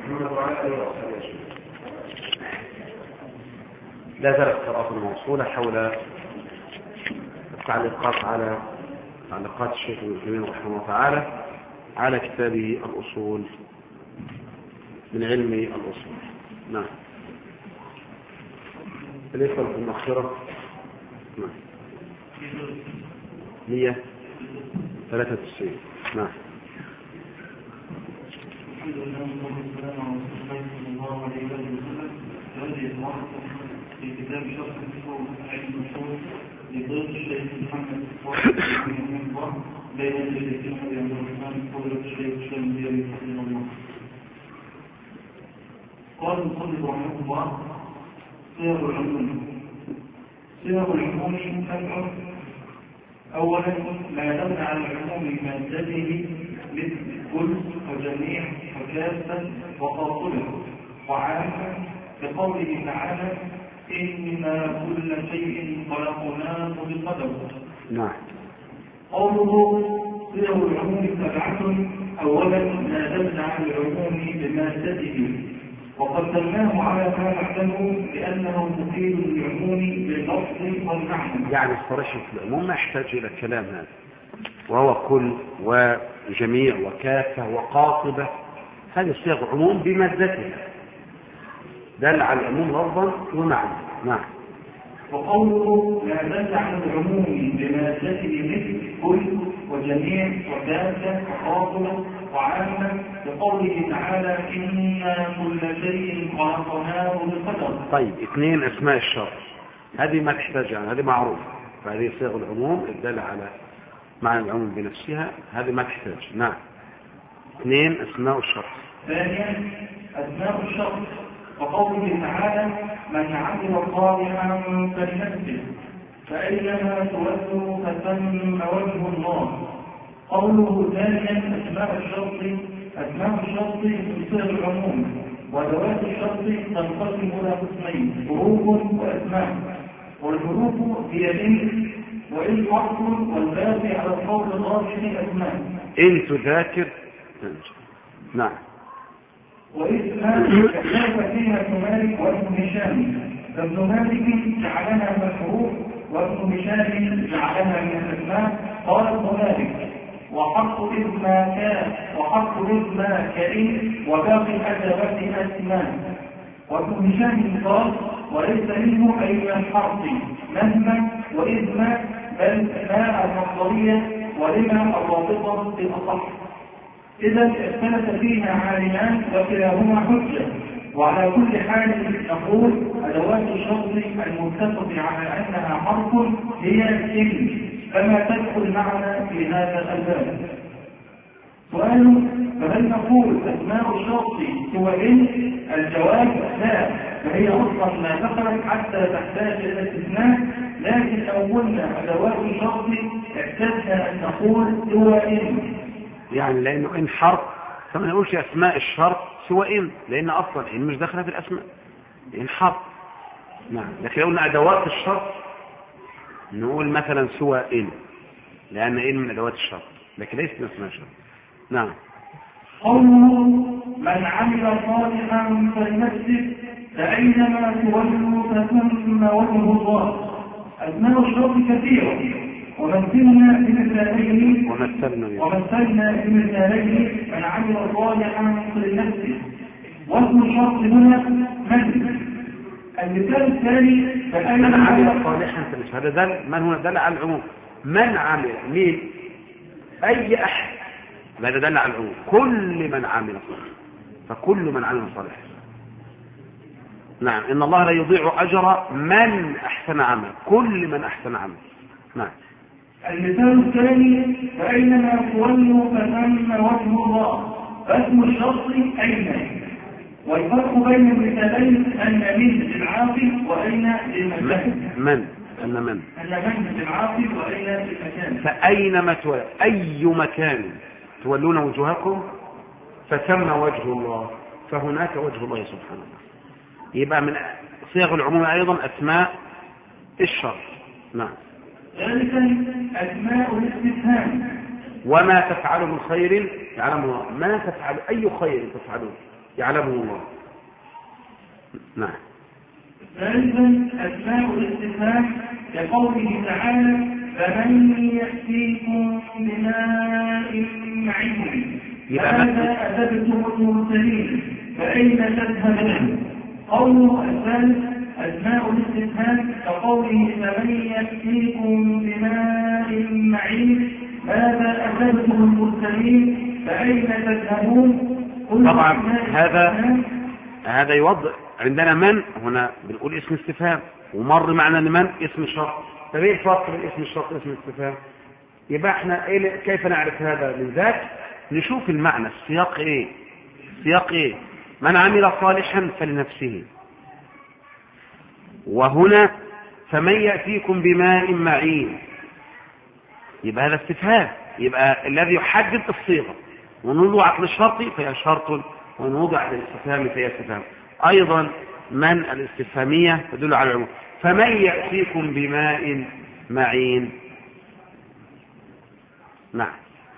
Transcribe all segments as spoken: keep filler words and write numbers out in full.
محمد وعلى آله وصحبه أجمعين. لا زالت قراءتنا موصولة حول التعليقات على تعليقات الشيخ ابن عثيمين رحمه الله تعالى على كتابه الأصول من علم الأصول. نعم. ليس في المؤخرة. نعم. مئة وثلاثة وتسعين. نعم. الحمد لله والصلاة والسلام على رسول الله صلى الله عليه وسلم. هذه المرة في كتاب شرح الأصول علم الأصول لضيف الشيخ محمد رحمه الله بين الجلسين عبد الرحمن فضيلة الشيخ الشاملي رحمه الله. قال المصنف رحمه الله: صيغ العموم. صيغ العموم سبع. أولا ما يدل على العموم مادته مثل كل وجميع وكافة وقاصده وعامة، بقوله تعالى: إنا كل شيء خلقناه بقدر. نعم. قوله صيغ العموم سبعة. أولا ما دل على العموم بمادته، وقدمناه على ما نحسبه لأنه مفيد للعموم باللفظ والمعنى. يعني الصريح في العموم ما يحتاج إلى الكلام هذا، وهو كل وجميع وكافة وقاطبة، هذه صيغ عموم بمادتها دل على العموم لفظا ومعنى. نعم. وقوله ما دل على العموم بمادته مثل كل وجميع وكافة وقاطبة وعامة، بقوله تعالى: إنا كل شيء خلقناه بقدر. طيب، اثنين اسماء الشرط، هذه ما تحتاج يعني، هذه معروف، فهذه صيغ العموم الدالة على معنى العموم بنفسها، هذه ما تحتاج. نعم. اثنين اسماء الشرط. ثانيا اسماء الشرط، وقوله تعالى: من عمل صالحا فلنفسه فأينما تولوا فثم وجه الله. قوله ثانيا اسماء الشرط. اسماء الشرط من صيغ العموم، وذوات الشرط تنقسم الى قسمين: حروف واسماء. والحروف هي ان وان حرف، والباقي على القول الراجح اسماء. ان تذاكر. نعم. واسماء اختلف فيها ابن مالك وابن هشام، فابن مالك جعلها من الحروف وابن هشام جعلها من الاسماء. قال ابن مالك: وحق إذ ما كان وحق إذ ما كإن وباقي الأدوات أسماء. وابن هشام قال: وليس منه أي من الحرف مهما وإذ ما، بل ما المصدرية ولما الرابطة بالأصح. إذا اختلف فيها عالمان وكلاهما حجة. وعلى كل حال نقول أدوات الشرط المتفق على أنها حرف هي إن، فما تدخل معنا في هذا الباب. سؤال: فهل نقول أسماء الشرط هو إن؟ الجواب: لا، فهي أصلا ما دخلت حتى تحتاج إلى الاستثناء. لكن لو قلنا أدوات الشرط احتاجنا أن نقول هو إن، يعني لأنه إن حرف فما نقولش أسماء الشرط سوى إن، لأن أصلا إن مش داخلة في الأسماء، إن حرف. نعم. لكن لو قلنا أدوات الشرط نقول مثلا سوى إن، لأن إن من أدوات الشرط، لكن ليس من أسماء الشرط. نعم. قوله من عمل صالحا فلنفسه فأينما تولوا فثم وجه الله. أسماء الشرط كثيرة، ومثلنا بمثالين ومثلنا ومثلنا بمثالين من عمل صالحا فلنفسه. واسم الشرط هنا من. المثال الثاني: من عمل صالحا فلنفسه، هذا دل من هنا دل على العموم. من عمل مين؟ أي أحد، هذا دل على العموم، كل من عمل صالحا، فكل من عمل صالحا. نعم. إن الله لا يضيع أجر من أحسن عمل، كل من أحسن عمل. نعم. المثال الثاني: فأينما تولوا فثم وجه الله. فاسم الشرط أين. والفرق بين المثالين أن من للعاقل وأين للمكان. من أن من أن من للعاقل وأين للمكان. فأينما تولوا، أي مكان تولون وجوهكم فثم وجه الله، فهناك وجه الله سبحانه وتعالى. يبقى من صيغ العموم أيضا أسماء الشرط. نعم. ثالثا أسماء الاستفهام. وما تفعلوا من خير يعلمه الله. ما تفعلوا أي خير تفعلون، يعلمه الله. نعم. ثالثا أسماء الاستفهام كقوله تعالى فمن يأتيكم بماء معين هذا أثبتم المرسلين فأين تذهبون. قوله الثالث أسماء الاستفهام كقوله فمن يأتيكم بماء معين هذا أثبتم المرسلين فأين تذهبون. طبعا هذا هذا يوضح عندنا من هنا بنقول اسم استفهام ومر معنا ان من اسم شرط. طب ايه الفرق بين اسم الشرط واسم الاستفهام؟ يبقى احنا إيه كيف نعرف هذا من ذاك؟ نشوف المعنى السياق ايه سياق ايه من عمل صالحا فلنفسه، وهنا فمن يأتيكم بماء معين يبقى هذا استفهام، يبقى الذي يحدد الصيغة ونوضع للشرط فهي شرط ونوضع للاستفهام فهي استفهام. ايضا من الاستفهامية تدل على العموم. فمن يأتيكم بماء معين. نعم.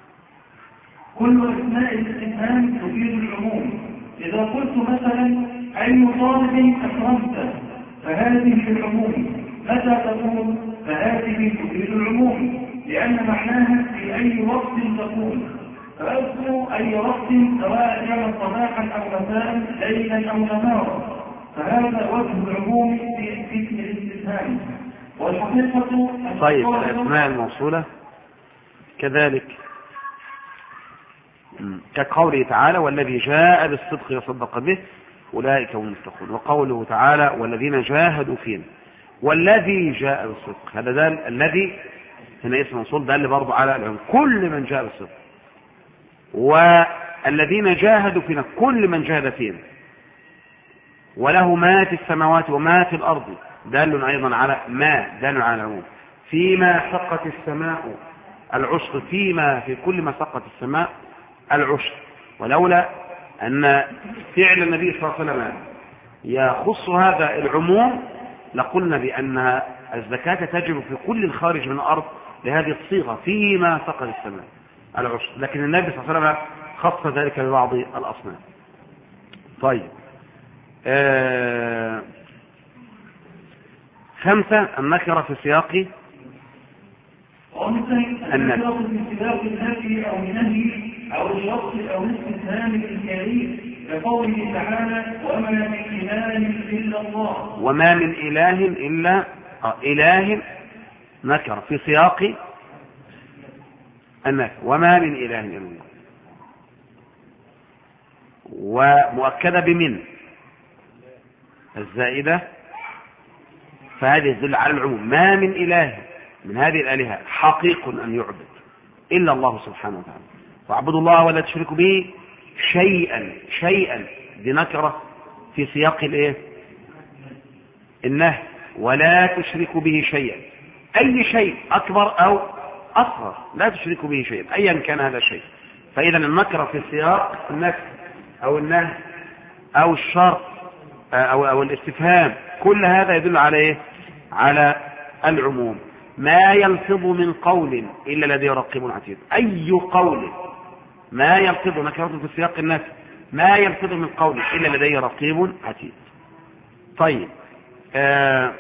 كل اسماء الاستفهام تفيد العموم. اذا قلت مثلا اي طالب اكرمته فهذه في العموم، متى تقول فهذه تفيد العموم لان معناها في اي وقت تقول، فاذكر اي وقت سواء كان صباحا او مساء ليلا او نهارا، فهذا وجه العموم في اسم الاستفهام. والحقيقه طيب الاسماء الموصوله كذلك كقوله تعالى والذي جاء بالصدق يصدق به أولئك هم المتقون، وقوله تعالى والذين جاهدوا فينا. والذي جاء بالصدق هذا ده الذي هنا اسم موصول ده اللي برضه على العموم، كل من جاء بالصدق. والذين جاهدوا فينا كل من جاهد فينا. وله ما في السماوات وما في الأرض دال أيضا على ما دال على العموم. فيما سقت السماء العشر، فيما في كل ما سقت السماء العشر. ولولا أن فعل النبي صلى الله عليه وسلم يخص هذا العموم لقلنا بأن الزكاة تجب في كل الخارج من الأرض لهذه الصيغة فيما سقط السماء العشر، لكن النبي صلى الله عليه وسلم خص ذلك ببعض الأصناف. طيب آه خمسة النكرة في سياق النكرة في سياق النفي أو النهي أو الشرط أو الاستفهام الإنكاري كقوله تعالى وما من إله إلا الله. وما من إله إلا آه إله نكرة في سياق النفي وما من إله إلا الله، ومؤكدة بمن الزائدة، فهذه تدل على العموم. ما من إله من هذه الآلهة حقيق أن يعبد إلا الله سبحانه وتعالى، واعبدوا الله ولا تشركوا به شيئا. شيئا دي نكرة في سياق الايه النهي، ولا تشركوا به شيئا، أي شيء أكبر أو أصغر لا تشركوا به شيئا أيا كان هذا الشيء. فإذا النكرة في سياق النفي أو النهي أو الشرط أو, أو الاستفهام كل هذا يدل على إيه؟ على العموم. ما يلفظ من قول إلا لديه رقيب عتيد. أي قول ما يلفظ نكرة في سياق النفي ما يلفظ من قول إلا لديه رقيب عتيد. طيب آه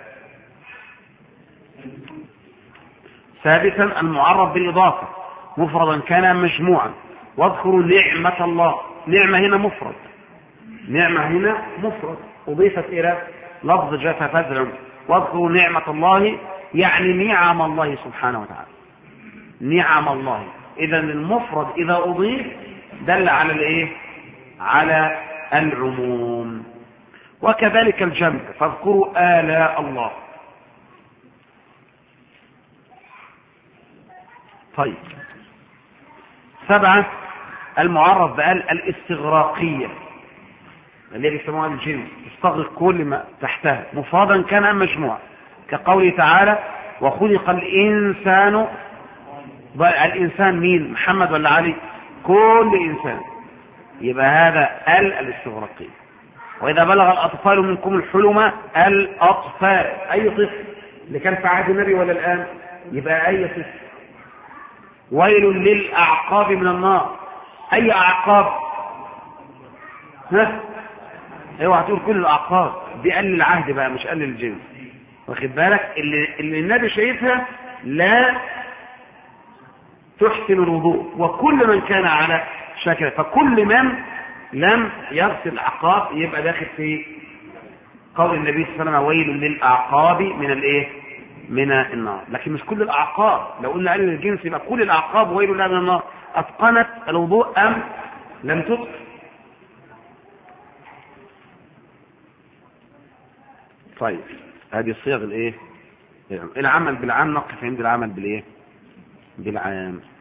ثالثا المعرف بالإضافة مفردا كان مجموعا. واذكروا نعمة الله. نعمة هنا مفرد، نعمة هنا مفرد أضيفت إلى لفظ جاء فزع. واذكروا نعمة الله يعني نعم الله سبحانه وتعالى، نعم الله. إذا المفرد إذا أضيف دل على الإيه؟ على العموم. وكذلك الجمع فاذكروا آلاء الله. طيب سبعة المعرف بآل الاستغراقية اللي بيسموها الجنس، تستغرق كل ما تحتها مفردا كان أم مجموعة، كقوله تعالى وخلق الإنسان. الإنسان مين؟ محمد ولا علي؟ كل إنسان. يبقى هذا ال الاستغراقية. وإذا بلغ الأطفال منكم الحلم الأطفال، أي طفل اللي كان في عهد النبي ولا الآن؟ يبقى أي طفل. ويل للأعقاب من النار، أي أعقاب؟ ها اوعى تقول كل الاعقاب، دي قل العهد بقى مش قل الجنس، واخد بالك؟ اللي, اللي النبي شايفها لا تحسن الوضوء، وكل من كان على شكل، فكل من لم يغسل الاعقاب يبقى داخل في قول النبي صلى الله عليه وسلم ويل للاعقاب من الايه؟ من النار. لكن مش كل الاعقاب، لو قلنا قل الجنس يبقى كل الاعقاب ويل لها من النار. اتقنت الوضوء ام لم تتقن؟ طيب هذه الصيغ الايه؟ العمل بالعام، نقف عند العمل بالايه؟ بالعام.